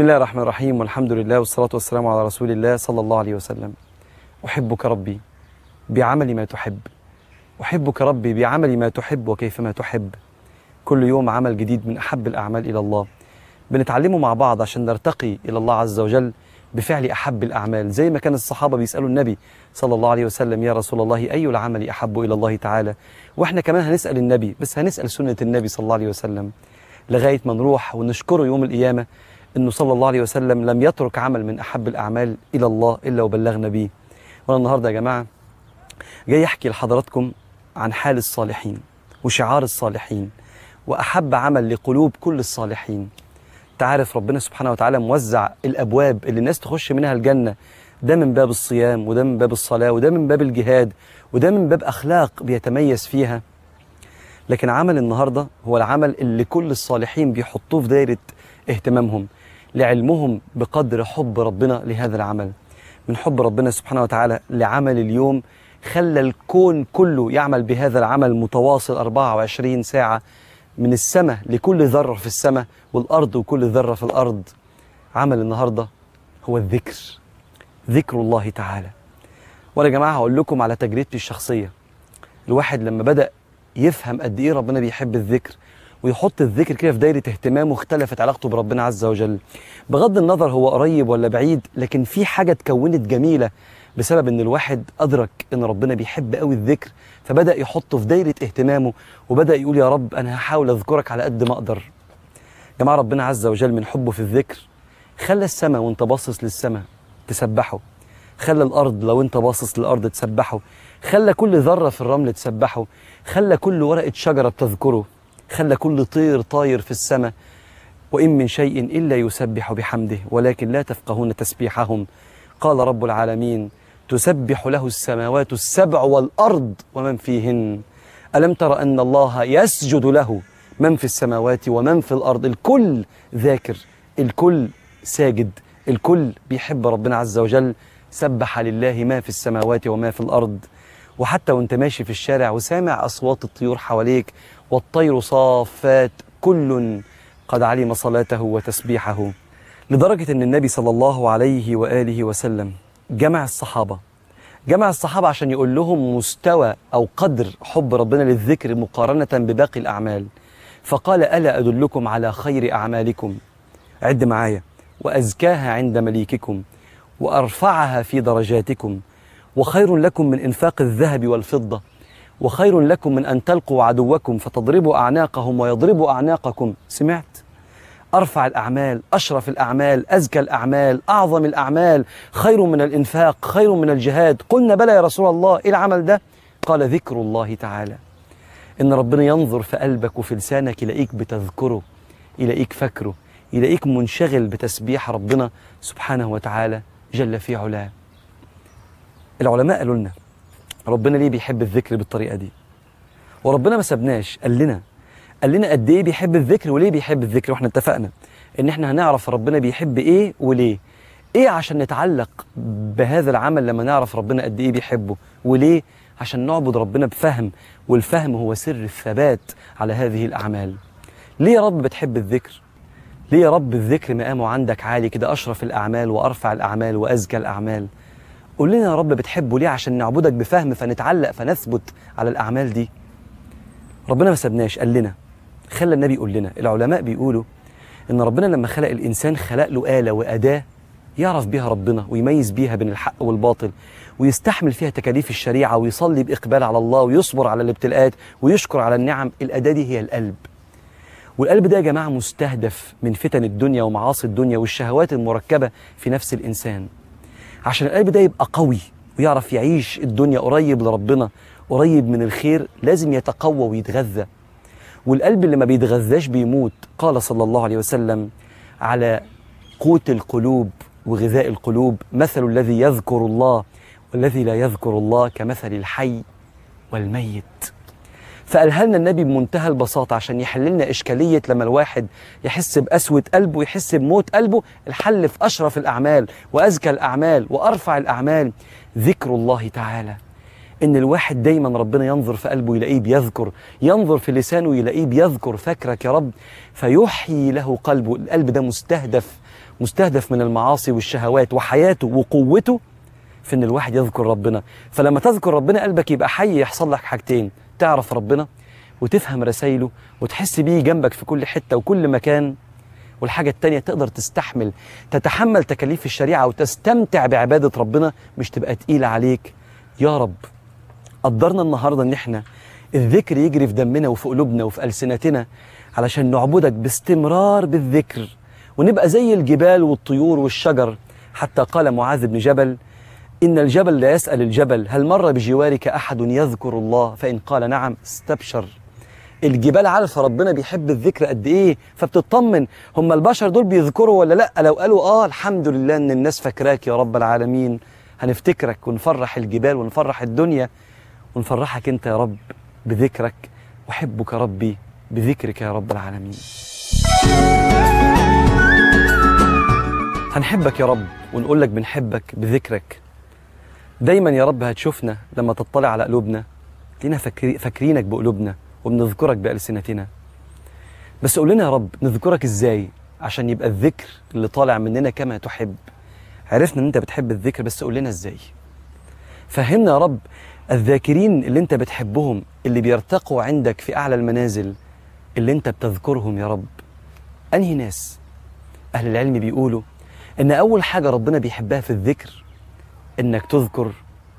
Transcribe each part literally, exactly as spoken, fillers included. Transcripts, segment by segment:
بسم الله الرحمن الرحيم، والحمد لله والصلاة والسلام على رسول الله صلى الله عليه وسلم. أحبك ربي بعمل ما تحب، أحبك ربي بعمل ما تحب وكيفما تحب. كل يوم عمل جديد من أحب الأعمال إلى الله بنتعلمه مع بعض عشان نرتقي إلى الله عز وجل بفعل أحب الأعمال، زي ما كان الصحابة بيسألوا النبي صلى الله عليه وسلم: يا رسول الله أي العمل أحب إلى الله تعالى؟ وإحنا كمان هنسأل النبي، بس هنسأل سنة النبي صلى الله عليه وسلم لغاية ما نروح ونشكره يوم القيامة إنه صلى الله عليه وسلم لم يترك عمل من أحب الأعمال إلى الله إلا وبلغنا بيه. وأنا النهاردة يا جماعة جاي أحكي لحضراتكم عن حال الصالحين وشعار الصالحين وأحب عمل لقلوب كل الصالحين. تعرف ربنا سبحانه وتعالى موزع الأبواب اللي الناس تخش منها الجنة، ده من باب الصيام، وده من باب الصلاة، وده من باب الجهاد، وده من باب أخلاق بيتميز فيها. لكن عمل النهاردة هو العمل اللي كل الصالحين بيحطوه في دائرة اهتمامهم لعلمهم بقدر حب ربنا لهذا العمل. من حب ربنا سبحانه وتعالى لعمل اليوم خلى الكون كله يعمل بهذا العمل متواصل أربعة وعشرين ساعة، من السماء لكل ذرة في السماء، والأرض وكل ذرة في الأرض. عمل النهاردة هو الذكر، ذكر الله تعالى. وأنا يا جماعة هقول لكم على تجربتي الشخصية. الواحد لما بدأ يفهم قد إيه ربنا بيحب الذكر ويحط الذكر كده في دايرة اهتمامه، اختلفت علاقته بربنا عز وجل. بغض النظر هو قريب ولا بعيد، لكن في حاجة اتكونت جميلة بسبب ان الواحد أدرك ان ربنا بيحب قوي الذكر، فبدأ يحطه في دايرة اهتمامه وبدأ يقول: يا رب أنا هحاول أذكرك على قد ما أقدر. يا جماعة ربنا عز وجل من حبه في الذكر خلى السماء وانت باصص للسماء تسبحه، خلى الأرض لو انت باصص للأرض تسبحه، خلى كل ذرة في الرمل تسبحه، خلى كل ورقة شجرة بتذكره، خلى كل طير طاير في السماء. وإن من شيء إلا يسبح بحمده ولكن لا تفقهون تسبيحهم. قال رب العالمين: تسبح له السماوات السبع والأرض ومن فيهن ألم تر أن الله يسجد له من في السماوات ومن في الأرض. الكل ذاكر، الكل ساجد، الكل بيحب ربنا عز وجل. سبح لله ما في السماوات وما في الأرض. وحتى وانت ماشي في الشارع وسامع أصوات الطيور حواليك والطير صافات، كل قد علم صلاته وتسبيحه. لدرجة أن النبي صلى الله عليه وآله وسلم جمع الصحابة جمع الصحابة عشان يقول لهم مستوى أو قدر حب ربنا للذكر مقارنة بباقي الأعمال. فقال: ألا أدلكم على خير أعمالكم، عد معايا، وأزكاها عند مليككم، وأرفعها في درجاتكم، وخير لكم من إنفاق الذهب والفضة، وخير لكم من أن تلقوا عدوكم فتضربوا أعناقهم ويضربوا أعناقكم. سمعت؟ أرفع الأعمال، أشرف الأعمال، أزكى الأعمال، أعظم الأعمال، خير من الإنفاق، خير من الجهاد. قلنا: بلى يا رسول الله، إيه العمل ده؟ قال: ذكر الله تعالى. إن ربنا ينظر في قلبك وفي لسانك يلاقيك بتذكره، يلاقيك فاكره، يلاقيك منشغل بتسبيح ربنا سبحانه وتعالى جل في علاه. العلماء قالوا لنا ربنا ليه بيحب الذكر بالطريقة دي، وربنا ما سبناش، قال لنا قال لنا قد ايه بيحب الذكر وليه بيحب الذكر. واحنا اتفقنا ان احنا هنعرف ربنا بيحب ايه وليه. ايه عشان نتعلق بهذا العمل لما نعرف ربنا قد ايه بيحبه، وليه عشان نعبد ربنا بفهم، والفهم هو سر الثبات على هذه الأعمال. ليه يا رب بتحب الذكر؟ ليه يا رب الذكر مقامه عندك عالي كده، أشرف الأعمال وأرفع الأعمال وأزكى الأعمال؟ قول لنا يا رب بتحبه ليه عشان نعبدك بفهم فنتعلق فنثبت على الأعمال دي. ربنا ما سبناش، قال لنا، خلى النبي يقول لنا. العلماء بيقولوا إن ربنا لما خلق الإنسان خلق له آلة وأداة يعرف بيها ربنا ويميز بيها بين الحق والباطل، ويستحمل فيها تكاليف الشريعة، ويصلي بإقبال على الله، ويصبر على الابتلاءات، ويشكر على النعم. الأداة دي هي القلب. والقلب ده يا جماعة مستهدف من فتن الدنيا ومعاصي الدنيا والشهوات المركبة في نفس الإنسان. عشان القلب ده يبقى قوي ويعرف يعيش الدنيا قريب لربنا، قريب من الخير، لازم يتقوى ويتغذى. والقلب اللي ما بيتغذاش بيموت. قال صلى الله عليه وسلم: على قوت القلوب وغذاء القلوب مثل الذي يذكر الله والذي لا يذكر الله كمثل الحي والميت. فقالها لنا النبي بمنتهى البساطة عشان يحل لنا إشكالية لما الواحد يحس بقسوة قلبه ويحس بموت قلبه. الحل في أشرف الأعمال وأزكى الأعمال وأرفع الأعمال، ذكر الله تعالى. إن الواحد دايما ربنا ينظر في قلبه يلاقيه بيذكر، ينظر في لسانه يلاقيه بيذكر، فاكرك يا رب، فيحيي له قلبه. القلب ده مستهدف مستهدف من المعاصي والشهوات، وحياته وقوته في ان الواحد يذكر ربنا. فلما تذكر ربنا قلبك يبقى حي، يحصل لك حاجتين: تعرف ربنا وتفهم رسائله وتحس بيه جنبك في كل حتة وكل مكان. والحاجة التانية تقدر تستحمل تتحمل تكاليف الشريعة وتستمتع بعبادة ربنا، مش تبقى تقيلة عليك. يا رب قدرنا النهاردة ان احنا الذكر يجري في دمنا وفي قلوبنا وفي ألسنتنا علشان نعبدك باستمرار بالذكر، ونبقى زي الجبال والطيور والشجر. حتى قال معاذ بن جبل: إن الجبل لا يسأل الجبل هل مر بجوارك أحد يذكر الله؟ فإن قال نعم استبشر. الجبال عارفة ربنا بيحب الذكر قد إيه، فبتطمن. هم البشر دول بيذكروا ولا لأ؟ لو قالوا آه الحمد لله إن الناس فاكراك يا رب العالمين، هنفتكرك ونفرح الجبال ونفرح الدنيا ونفرحك أنت يا رب بذكرك. وحبك ربي بذكرك يا رب العالمين. هنحبك يا رب ونقول لك بنحبك بذكرك. دايما يا رب هتشوفنا لما تطلع على قلوبنا لينا فاكري فاكرينك بقلوبنا وبنذكرك بألسنتنا. بس قول لنا يا رب نذكرك ازاي عشان يبقى الذكر اللي طالع مننا كما تحب. عرفنا ان انت بتحب الذكر، بس قول لنا ازاي. فهمنا يا رب الذاكرين اللي انت بتحبهم، اللي بيرتقوا عندك في اعلى المنازل، اللي انت بتذكرهم يا رب. انهي ناس؟ اهل العلم بيقولوا ان اول حاجة ربنا بيحبها في الذكر انك تذكر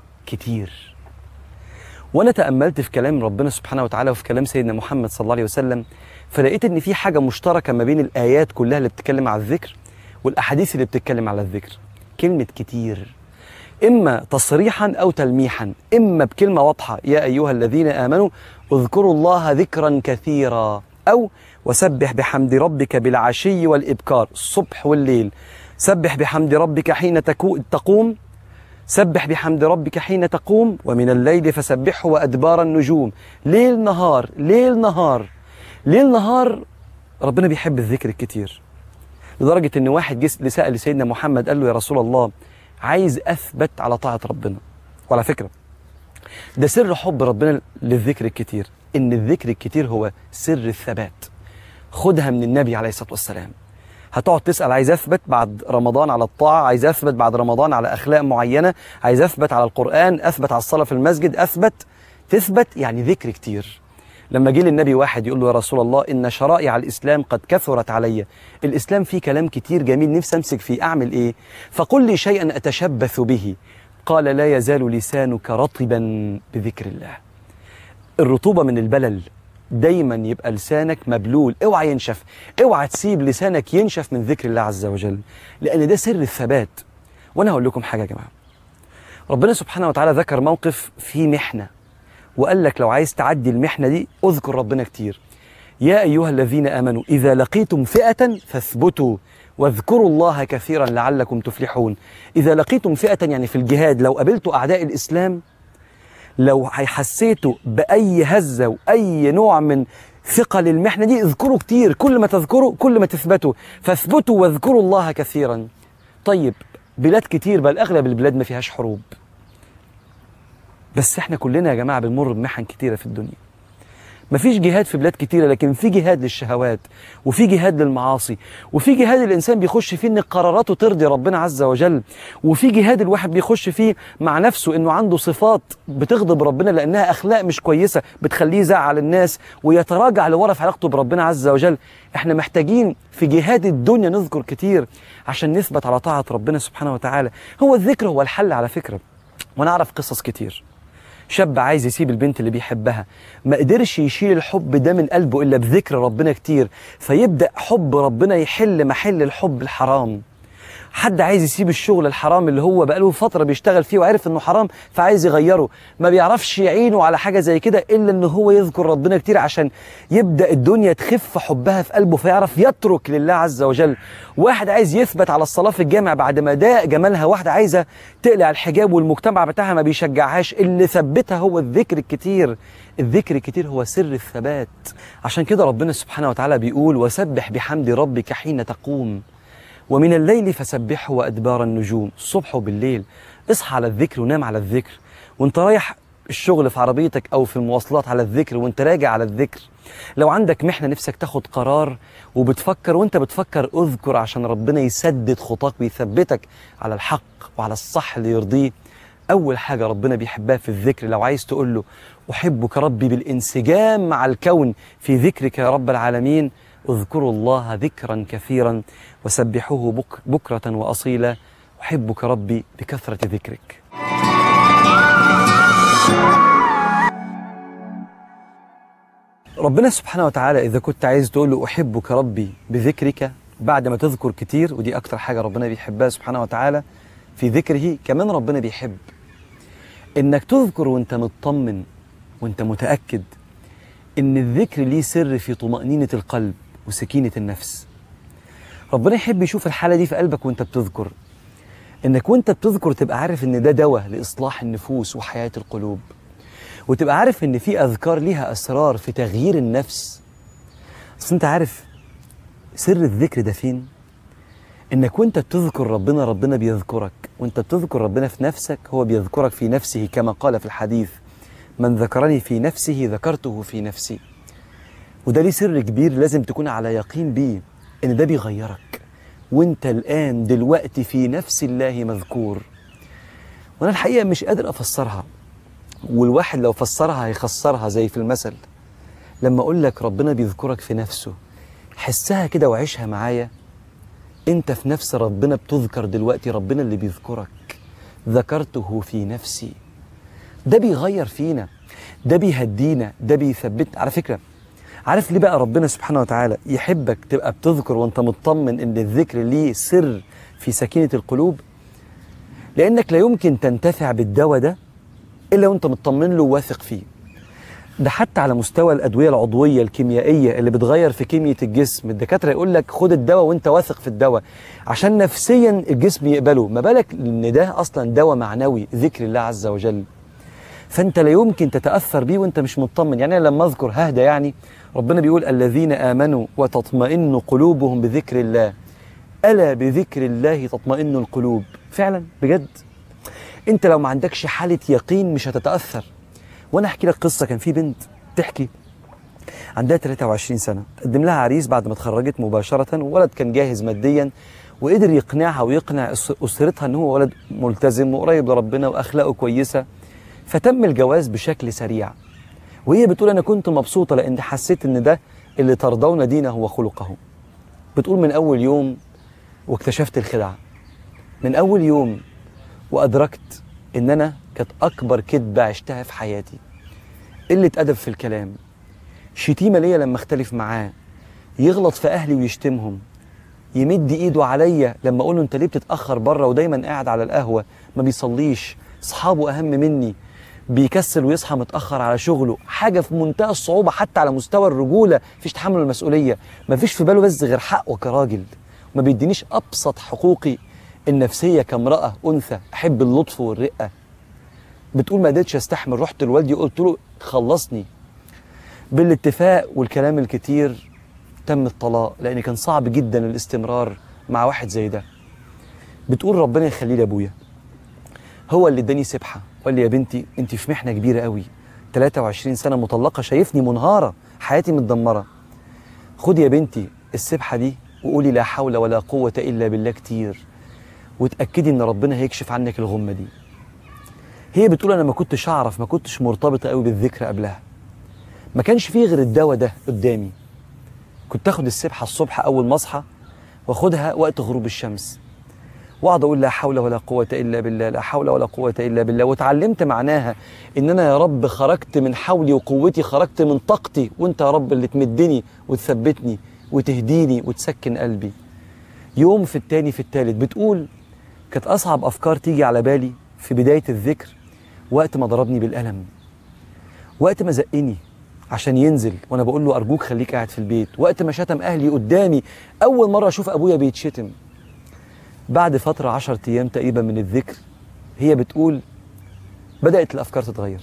كتير. وانا تأملت في كلام ربنا سبحانه وتعالى وفي كلام سيدنا محمد صلى الله عليه وسلم، فلقيت ان في حاجة مشتركة ما بين الآيات كلها اللي بتتكلم على الذكر والأحاديث اللي بتتكلم على الذكر. كلمة كتير، إما تصريحا أو تلميحا، إما بكلمة واضحة: يا أيها الذين آمنوا اذكروا الله ذكرا كثيرا، أو وسبح بحمد ربك بالعشي والإبكار، الصبح والليل. سبح بحمد ربك حين تقوم، سبح بحمد ربك حين تقوم ومن الليل فسبحه وأدبار النجوم. ليل نهار ليل نهار ليل نهار. ربنا بيحب الذكر الكتير، لدرجة ان واحد جه سأل سيدنا محمد قال له: يا رسول الله عايز أثبت على طاعة ربنا. وعلى فكرة ده سر حب ربنا للذكر الكتير، ان الذكر الكتير هو سر الثبات. خدها من النبي عليه الصلاة والسلام. هتقعد تسأل: عايز أثبت بعد رمضان على الطاعة، عايز أثبت بعد رمضان على أخلاق معينة، عايز أثبت على القرآن، أثبت على الصلاة في المسجد، أثبت تثبت يعني ذكر كتير. لما جه للنبي واحد يقول له: يا رسول الله إن شرائع الإسلام قد كثرت علي، الإسلام فيه كلام كتير جميل نفسي أمسك فيه، أعمل إيه؟ فقل لي شيئا أتشبث به. قال: لا يزال لسانك رطبا بذكر الله. الرطوبة من البلل، دايما يبقى لسانك مبلول، اوعى ينشف، اوعى تسيب لسانك ينشف من ذكر الله عز وجل، لأن ده سر الثبات. وأنا هقول لكم حاجة يا جماعة، ربنا سبحانه وتعالى ذكر موقف فيه محنة وقال لك لو عايز تعدي المحنة دي اذكر ربنا كتير. يا أيها الذين آمنوا إذا لقيتم فئة فاثبتوا واذكروا الله كثيرا لعلكم تفلحون. إذا لقيتم فئة يعني في الجهاد، لو قابلتوا أعداء الإسلام، لو حسيتوا بأي هزة وأي نوع من ثقل المحنة دي، اذكروا كتير. كل ما تذكروا كل ما تثبتوا. فاثبتوا واذكروا الله كثيرا. طيب بلاد كتير، بل أغلب البلاد ما فيهاش حروب، بس احنا كلنا يا جماعة بنمر بمحن كتيرة في الدنيا. مفيش جهاد في بلاد كتيرة، لكن في جهاد للشهوات، وفي جهاد للمعاصي، وفي جهاد الإنسان بيخش فيه إن قراراته ترضي ربنا عز وجل، وفي جهاد الواحد بيخش فيه مع نفسه إنه عنده صفات بتغضب ربنا لأنها أخلاق مش كويسة بتخليه يزعل الناس ويتراجع لورا في علاقته بربنا عز وجل. احنا محتاجين في جهاد الدنيا نذكر كتير عشان نثبت على طاعة ربنا سبحانه وتعالى. هو الذكر هو الحل على فكرة. وأنا أعرف قصص كتير، شاب عايز يسيب البنت اللي بيحبها، ما قدرش يشيل الحب ده من قلبه إلا بذكر ربنا كتير، فيبدأ حب ربنا يحل محل الحب الحرام. حد عايز يسيب الشغل الحرام اللي هو بقاله فترة بيشتغل فيه وعارف انه حرام فعايز يغيره، ما بيعرفش يعينه على حاجة زي كده إلا انه هو يذكر ربنا كتير عشان يبدأ الدنيا تخف حبها في قلبه فيعرف يترك لله عز وجل. واحد عايز يثبت على الصلاة في الجامع بعد ما ضاق جمالها، واحدة عايزة تقلع الحجاب والمجتمع بتاعها ما بيشجعهاش، اللي ثبتها هو الذكر الكتير. الذكر الكتير هو سر الثبات. عشان كده ربنا سبحانه وتعالى بيقول: وسبح بحمد ربك حين تقوم ومن الليل فسبحه وأدبار النجوم. الصبح وبالليل اصحى على الذكر ونام على الذكر، وانت رايح الشغل في عربيتك أو في المواصلات على الذكر وانت راجع على الذكر. لو عندك محنة نفسك تاخد قرار وبتفكر وانت بتفكر اذكر عشان ربنا يسدد خطاك ويثبتك على الحق وعلى الصح اللي يرضيه. أول حاجة ربنا بيحبها في الذكر، لو عايز تقول له أحبك ربي بالانسجام مع الكون في ذكرك يا رب العالمين، اذكروا الله ذكرا كثيرا وسبحوه بك بكرة وأصيلا، أحبك ربي بكثرة ذكرك. ربنا سبحانه وتعالى إذا كنت عايز تقول له أحبك ربي بذكرك بعد ما تذكر كتير، ودي أكتر حاجة ربنا بيحبها سبحانه وتعالى في ذكره، كمان ربنا بيحب إنك تذكر وإنت مطمن وإنت متأكد إن الذكر ليه سر في طمأنينة القلب وسكينة النفس. ربنا يحب يشوف الحالة دي في قلبك وإنت بتذكر، إنك وإنت بتذكر تبقى عارف إن ده دواء لإصلاح النفوس وحياة القلوب، وتبقى عارف إن في أذكار ليها أسرار في تغيير النفس. أصل أنت عارف سر الذكر ده فين؟ إنك وإنت بتذكر ربنا ربنا بيذكرك، وإنت بتذكر ربنا في نفسك هو بيذكرك في نفسه، كما قال في الحديث من ذكرني في نفسه ذكرته في نفسي. وده ليه سر كبير لازم تكون على يقين بيه، إن ده بيغيرك وإنت الآن دلوقتي في نفس الله مذكور. وأنا الحقيقة مش قادر أفسرها، والواحد لو فسرها هيخسرها زي في المثل. لما أقول لك ربنا بيذكرك في نفسه، حسها كده وعيشها معايا. أنت في نفس ربنا بتذكر دلوقتي، ربنا اللي بيذكرك ذكرته في نفسي. ده بيغير فينا، ده بيهدينا، ده بيثبتنا. على فكرة عارف ليه بقى ربنا سبحانه وتعالى يحبك تبقى بتذكر وانت مطمن ان الذكر ليه سر في سكينة القلوب؟ لأنك لا يمكن تنتفع بالدواء ده إلا وانت مطمن له وواثق فيه. ده حتى على مستوى الأدوية العضوية الكيميائية اللي بتغير في كيمياء الجسم، الدكاترة يقول لك خد الدواء وانت واثق في الدواء عشان نفسيا الجسم يقبله، ما بالك ان ده أصلا دواء معنوي ذكر الله عز وجل. فأنت لا يمكن تتأثر بيه وانت مش مطمن. يعني أنا لما أذكر ههدى، يعني ربنا بيقول الذين آمنوا وتطمئن قلوبهم بذكر الله، ألا بذكر الله تطمئن القلوب. فعلا بجد انت لو ما عندكش حالة يقين مش هتتأثر. وانا احكي لك قصة. كان في بنت تحكي عندها ثلاثة وعشرين سنة، قدم لها عريس بعد ما اتخرجت مباشرة، وولد كان جاهز ماديا وقدر يقنعها ويقنع أسرتها ان هو ولد ملتزم وقريب لربنا واخلاقه كويسة، فتم الجواز بشكل سريع. وهي بتقول انا كنت مبسوطة لان حسيت ان ده اللي ترضون دينه وخلقه. بتقول من اول يوم واكتشفت الخدعة، من اول يوم وأدركت إن أنا كانت أكبر كذبة عشتها في حياتي. قلة أدب في الكلام، شتيمة ليا لما اختلف معاه، يغلط في أهلي ويشتمهم، يمد إيده عليا لما أقوله أنت ليه بتتأخر بره ودايما قاعد على القهوة ما بيصليش، أصحابه أهم مني، بيكسل ويصحى متأخر على شغله، حاجة في منتهى الصعوبة حتى على مستوى الرجولة، مفيش تحمل المسؤولية، مفيش في باله بس غير حقه كراجل، ما بيدينيش أبسط حقوقي النفسية كامرأة أنثى، أحب اللطف والرقة. بتقول ما قدرتش أستحمل، رحت لوالدي قلت له خلصني. بالاتفاق والكلام الكتير تم الطلاق، لأن كان صعب جدا الاستمرار مع واحد زي ده. بتقول ربنا يخليه لأبويا، هو اللي اداني سبحة وقال لي يا بنتي أنت في محنة كبيرة قوي، ثلاثة وعشرين سنة مطلقة، شايفني منهارة، حياتي متدمرة، خدي يا بنتي السبحة دي وقولي لا حول ولا قوة إلا بالله كتير، وتأكدي ان ربنا هيكشف عنك الغمة دي. هي بتقول انا ما كنتش اعرف، ما كنتش مرتبطة قوي بالذكر قبلها، ما كانش فيه غير الدواء ده قدامي. كنت اخد السبحة الصبح اول ما اصحى واخدها وقت غروب الشمس، واقعد اقول لا حول ولا قوة الا بالله، لا حول ولا قوة الا بالله. وتعلمت معناها ان انا يا رب خرجت من حولي وقوتي، خرجت من طاقتي، وانت يا رب اللي تمدني وتثبتني وتهديني وتسكن قلبي. يوم في التاني في التالت. بتقول كانت أصعب أفكار تيجي على بالي في بداية الذكر وقت ما ضربني بالقلم، وقت ما زقني عشان ينزل وأنا بقول له أرجوك خليك قاعد في البيت، وقت ما شتم أهلي قدامي، أول مرة أشوف أبويا بيتشتم. بعد فترة عشر أيام تقريبا من الذكر، هي بتقول بدأت الأفكار تتغير،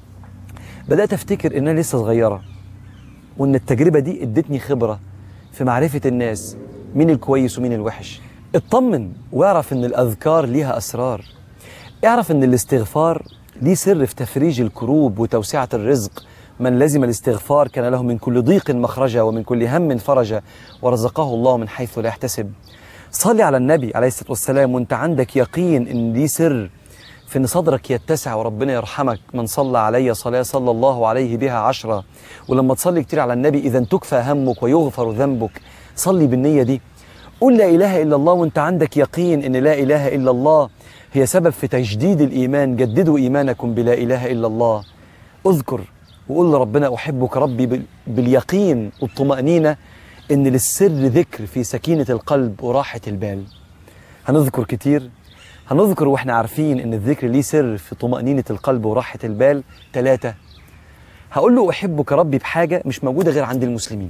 بدأت أفتكر إن أنا لسه صغيرة، وإن التجربة دي ادتني خبرة في معرفة الناس مين الكويس ومين الوحش. اطمن واعرف ان الاذكار ليها اسرار. اعرف ان الاستغفار ليه سر في تفريج الكروب وتوسعة الرزق. من لزم الاستغفار كان له من كل ضيق مخرجا ومن كل هم فرجا ورزقه الله من حيث لا يحتسب. صلي على النبي عليه الصلاة والسلام وانت عندك يقين ان ليه سر في ان صدرك يتسع وربنا يرحمك. من صلى علي صلاة صلى الله عليه بها عشرة. ولما تصلي كتير على النبي إذا تكفى همك ويغفر ذنبك. صلي بالنية دي. قل لا إله إلا الله وانت عندك يقين ان لا إله إلا الله هي سبب في تجديد الإيمان. جددوا إيمانكم بلا إله إلا الله. اذكر وقل لربنا أحبك ربي باليقين والطمأنينة إن للسر ذكر في سكينة القلب وراحة البال. هنذكر كتير، هنذكر وإحنا عارفين إن الذكر ليه سر في طمأنينة القلب وراحة البال. ثلاثة، هقول له أحبك ربي بحاجة مش موجودة غير عند المسلمين.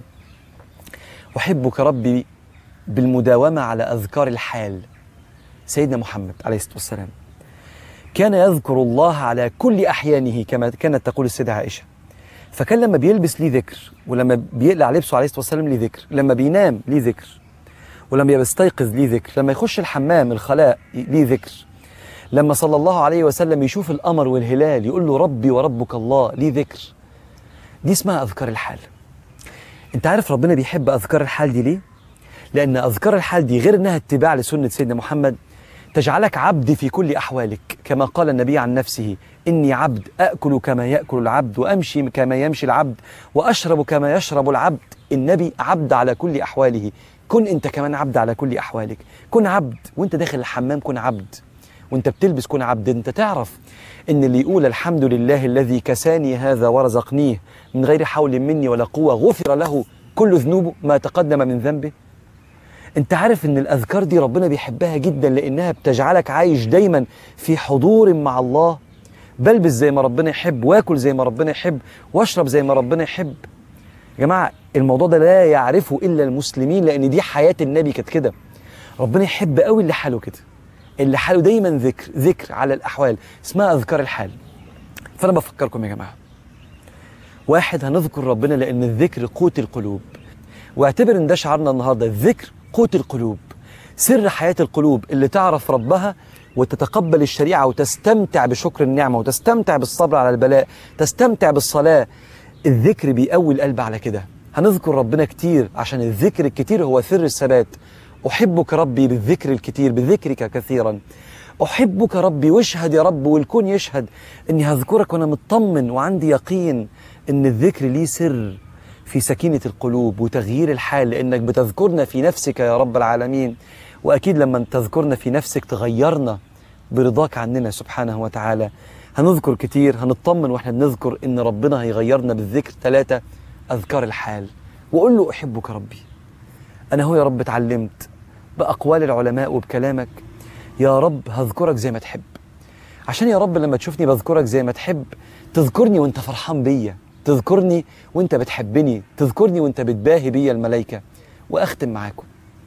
أحبك ربي بالمداومة على أذكار الحال. سيدنا محمد عليه الصلاة والسلام كان يذكر الله على كل أحيانه كما كانت تقول السيدة عائشة. فكان لما بيلبس ليه ذكر، ولما بيقلع لبسه عليه الصلاة والسلام ليه ذكر، لما بينام ليه ذكر، ولما بيستيقظ ليه ذكر، لما يخش الحمام الخلاء ليه ذكر، لما صلى الله عليه وسلم يشوف القمر والهلال يقول له ربي وربك الله ليه ذكر. دي اسمها أذكار الحال. انت عارف ربنا بيحب أذكار الحال دي ليه؟ لأن أذكار الحال دي غير أنها اتباع لسنة سيدنا محمد تجعلك عبد في كل أحوالك. كما قال النبي عن نفسه إني عبد أأكل كما يأكل العبد وأمشي كما يمشي العبد وأشرب كما يشرب العبد. النبي عبد على كل أحواله. كن أنت كمان عبد على كل أحوالك. كن عبد وأنت داخل الحمام، كن عبد وأنت بتلبس، كن عبد. أنت تعرف إن اللي يقول الحمد لله الذي كساني هذا ورزقنيه من غير حول مني ولا قوة غفر له كل ذنوبه ما تقدم من ذنبه. انت عارف ان الاذكار دي ربنا بيحبها جدا لانها بتجعلك عايش دايما في حضور مع الله. بلبس زي ما ربنا يحب، واكل زي ما ربنا يحب، واشرب زي ما ربنا يحب. يا جماعه الموضوع ده لا يعرفه الا المسلمين، لان دي حياه النبي كانت كده. ربنا يحب قوي اللي حاله كده، اللي حاله دايما ذكر ذكر على الاحوال، اسمها اذكار الحال. فانا بفكركم يا جماعه، واحد هنذكر ربنا لان الذكر قوت القلوب. واعتبر ان ده شعارنا النهارده، الذكر قوت القلوب، سر حياة القلوب اللي تعرف ربها وتتقبل الشريعة وتستمتع بشكر النعمة وتستمتع بالصبر على البلاء، تستمتع بالصلاة. الذكر بيقوي القلب على كده. هنذكر ربنا كتير عشان الذكر الكتير هو سر الثبات. أحبك ربي بالذكر الكتير، بذكرك كثيرا. أحبك ربي واشهد يا رب والكون يشهد إني هذكرك وأنا مطمن وعندي يقين إن الذكر ليه سر في سكينة القلوب وتغيير الحال، لأنك بتذكرنا في نفسك يا رب العالمين. وأكيد لما تذكرنا في نفسك تغيرنا برضاك عننا سبحانه وتعالى. هنذكر كتير، هنطمن وإحنا بنذكر إن ربنا هيغيرنا بالذكر. ثلاثة، أذكار الحال. وقول له أحبك ربي. أنا هو يا رب اتعلمت بأقوال العلماء وبكلامك يا رب هذكرك زي ما تحب، عشان يا رب لما تشوفني بذكرك زي ما تحب تذكرني وانت فرحان بيا، تذكرني وانت بتحبني، تذكرني وانت بتباهي بيا الملائكة. وأختم معاكم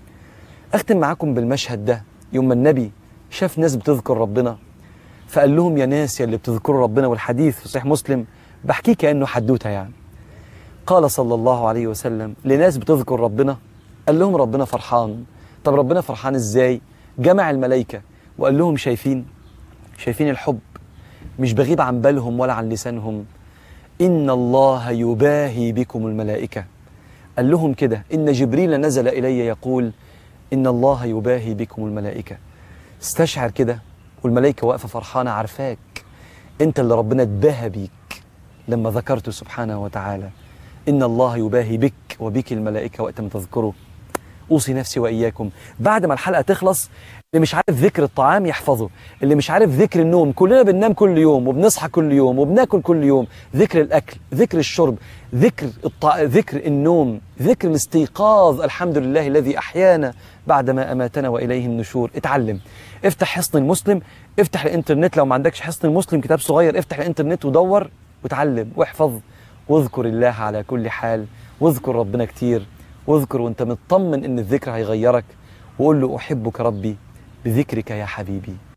أختم معاكم بالمشهد ده. يوم ما النبي شاف ناس بتذكر ربنا فقال لهم يا ناس يا اللي بتذكروا ربنا، والحديث في صحيح مسلم بحكيه كأنه حدوته يعني. قال صلى الله عليه وسلم لناس بتذكر ربنا، قال لهم ربنا فرحان. طب ربنا فرحان ازاي؟ جمع الملائكة وقال لهم شايفين شايفين الحب مش بغيب عن بالهم ولا عن لسانهم. إن الله يباهي بكم الملائكة. قال لهم كده إن جبريل نزل إلي يقول إن الله يباهي بكم الملائكة. استشعر كده والملائكة واقفة فرحانة عارفاك أنت اللي ربنا اتباهى بيك لما ذكرته سبحانه وتعالى. إن الله يباهي بك وبك الملائكة وقت ما تذكره. أوصي نفسي وإياكم بعد ما الحلقة تخلص، اللي مش عارف ذكر الطعام يحفظه، اللي مش عارف ذكر النوم، كلنا بننام كل يوم وبنصحى كل يوم وبناكل كل يوم، ذكر الأكل، ذكر الشرب، ذكر الطع... ذكر النوم، ذكر الاستيقاظ، الحمد لله الذي أحيانا بعدما أماتنا وإليه النشور. اتعلم، افتح حصن المسلم، افتح الانترنت، لو ما عندكش حصن المسلم كتاب صغير افتح الانترنت ودور وتعلم واحفظ، واذكر الله على كل حال، واذكر ربنا كتير، واذكر وانت مطمن ان الذكر هيغيرك. وقول له أحبك ربي بذكرك يا حبيبي.